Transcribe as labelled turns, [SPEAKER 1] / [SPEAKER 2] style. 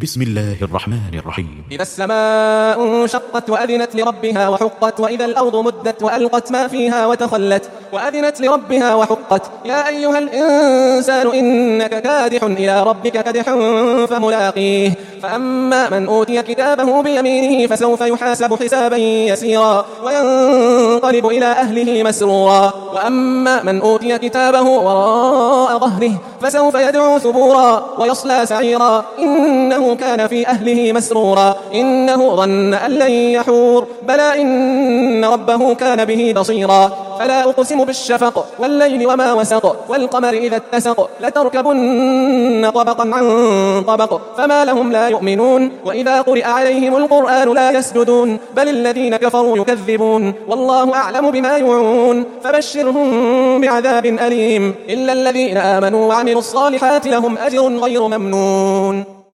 [SPEAKER 1] بسم الله الرحمن الرحيم.
[SPEAKER 2] إذا السماء انشقت وأذنت لربها وحقت وإذا الأرض مدت وألقت ما فيها وتخلت وأذنت لربها وحقت يا أيها الإنسان إنك كادح إلى ربك كدحا فملاقيه فأما من أوتي كتابه بيمينه فسوف يحاسب حسابا يسيرا وينقلب إلى أهله مسرورا وأما من أوتي كتابه وراء ظهره فسوف يدعو ثبورا ويصلى سعيرا إنه كان في أهله مسرورا إنه ظن أن لن يحور بلى إن ربه كان به بصيرا فلا أقسم بالشفق والليل وما وسق والقمر إذا اتسق لتركبن طبقا عن طبق فما لهم لا يؤمنون وإذا قرئ عليهم القرآن لا يسجدون بل الذين كفروا يكذبون والله أعلم بما يوعون فبشرهم بعذاب أليم إلا الذين آمنوا وعملوا الصالحات لهم أجر غير ممنون.